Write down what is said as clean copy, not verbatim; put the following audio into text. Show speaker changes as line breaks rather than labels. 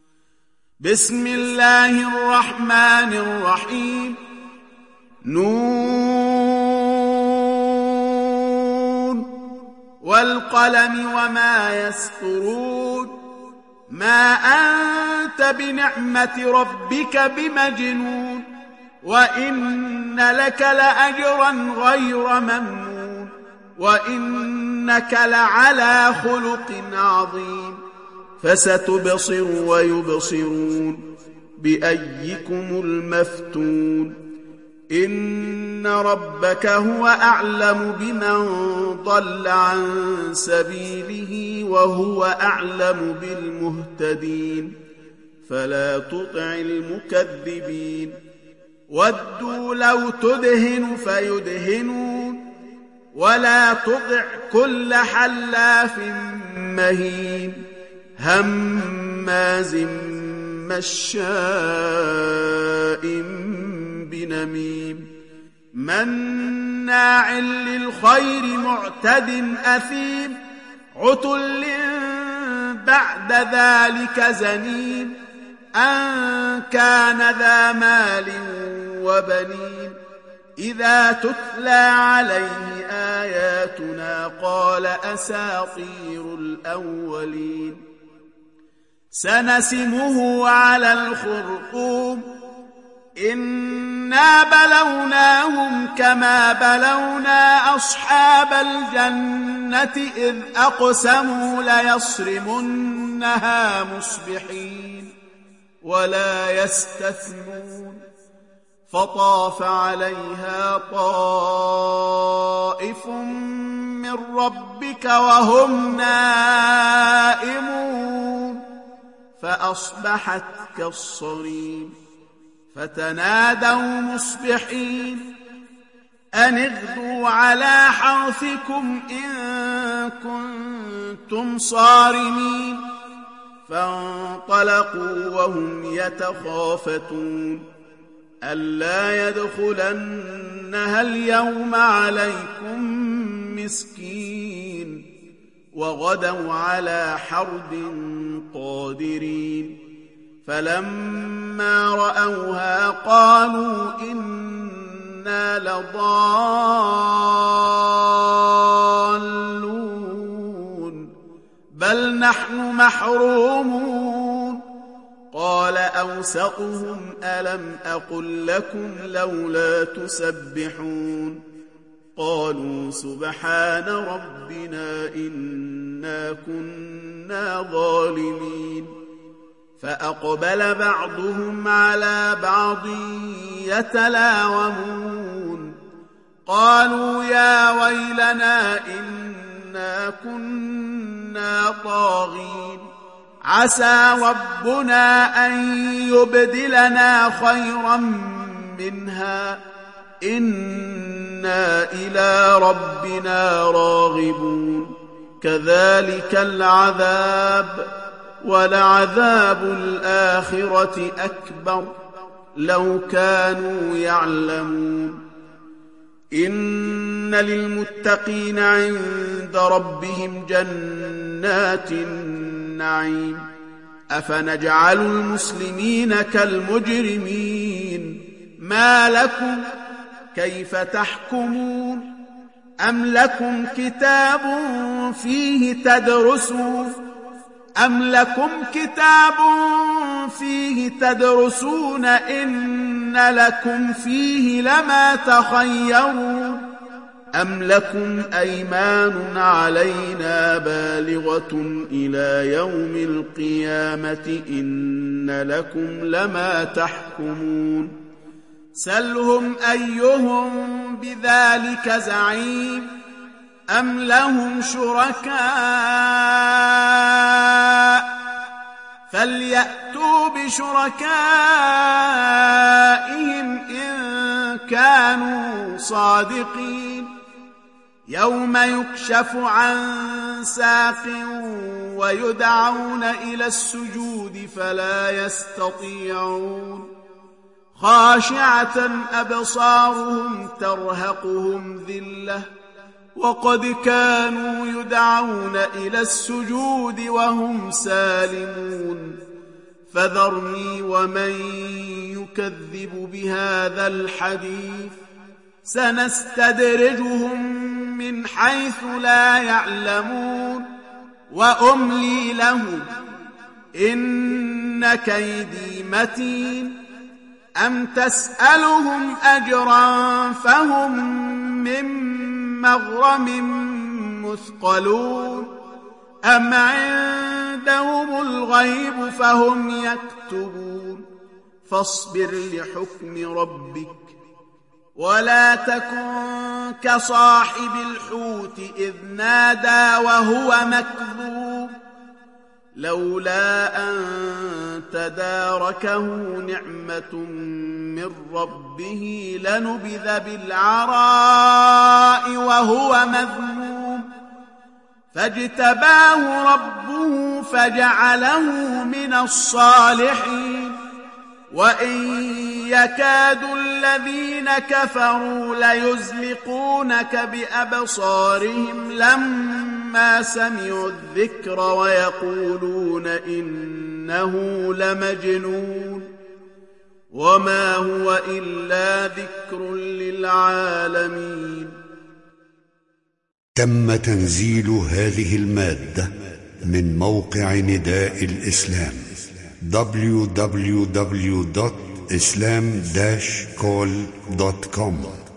بسم الله الرحمن الرحيم. نون والقلم وما يسطرون. ما أنت بنعمة ربك بمجنون، وإن لك لأجرا غير ممنون، وإنك لعلى خلق عظيم. فستبصر ويبصرون بأيكم المفتون. إن ربك هو أعلم بمن ضل عن سبيله وهو أعلم بالمهتدين. فلا تطع المكذبين. ودوا لو تدهن فيدهنون، ولا تطع كل حلاف مهين هماز مشاء بنميم مناع للخير معتد أثيم عتل بعد ذلك زنيم أن كان ذا مال وبنين. إذا تتلى عليه آياتنا قال أساطير الأولين. سنسمه على الخرطوم. إنا بلوناهم كما بلونا أصحاب الجنة إذ أقسموا ليصرمنها مصبحين ولا يستثنون. فطاف عليها طائف من ربك وهم نائمون فأصبحت كالصريم. فتنادوا مصبحين أن اغدوا على حرثكم إن كنتم صارمين. فانطلقوا وهم يتخافتون ألا يدخلنها اليوم عليكم مسكين. وغدوا على حرد قادرين. فلما رأوها قالوا إنا لضالون بل نحن محرومون. قال أوسطهم ألم أقل لكم لولا تسبحون. قالوا سبحان ربنا إنا كنا ظالمين. فأقبل بعضهم على بعض يتلاومون قالوا يا ويلنا إنا كنا طاغين. عسى ربنا أن يبدلنا خيرا منها إنا إلى ربنا راغبون. كذلك العذاب ولعذاب الآخرة أكبر لو كانوا يعلمون. إن للمتقين عند ربهم جنات النعيم. أفنجعل المسلمين كالمجرمين ما لكم كيف تحكمون. أم لكم كتاب فيه تدرسون إن لكم فيه لما تخيرون. أم لكم أيمان علينا بالغة إلى يوم القيامة إن لكم لما تحكمون. سلهم أيهم بذلك زعيم. أم لهم شركاء فليأتوا بشركائهم إن كانوا صادقين. يوم يكشف عن ساق ويدعون إلى السجود فلا يستطيعون. خاشعة أبصارهم ترهقهم ذلة وقد كانوا يدعون إلى السجود وهم سالمون. فذرني ومن يكذب بهذا الحديث سنستدرجهم من حيث لا يعلمون وأملي لهم إن كيدي متين أم تسألهم أجرا فهم من مغرم مثقلون أم عندهم الغيب فهم يكتبون فاصبر لحكم ربك ولا تكن كصاحب الحوت إذ نادى وهو مكذوب لولا أن تداركه نعمة من ربه لنبذ بالعراء وهو مذموم فاجتباه ربه فجعله من الصالحين وإن يكاد الذين كفروا ليزلقونك بأبصارهم لما سمعوا الذكر ويقولون إنه لمجنون وما هو إلا ذكر للعالمين.
تم تنزيل هذه المادة من موقع نداء الإسلام www.islam-call.com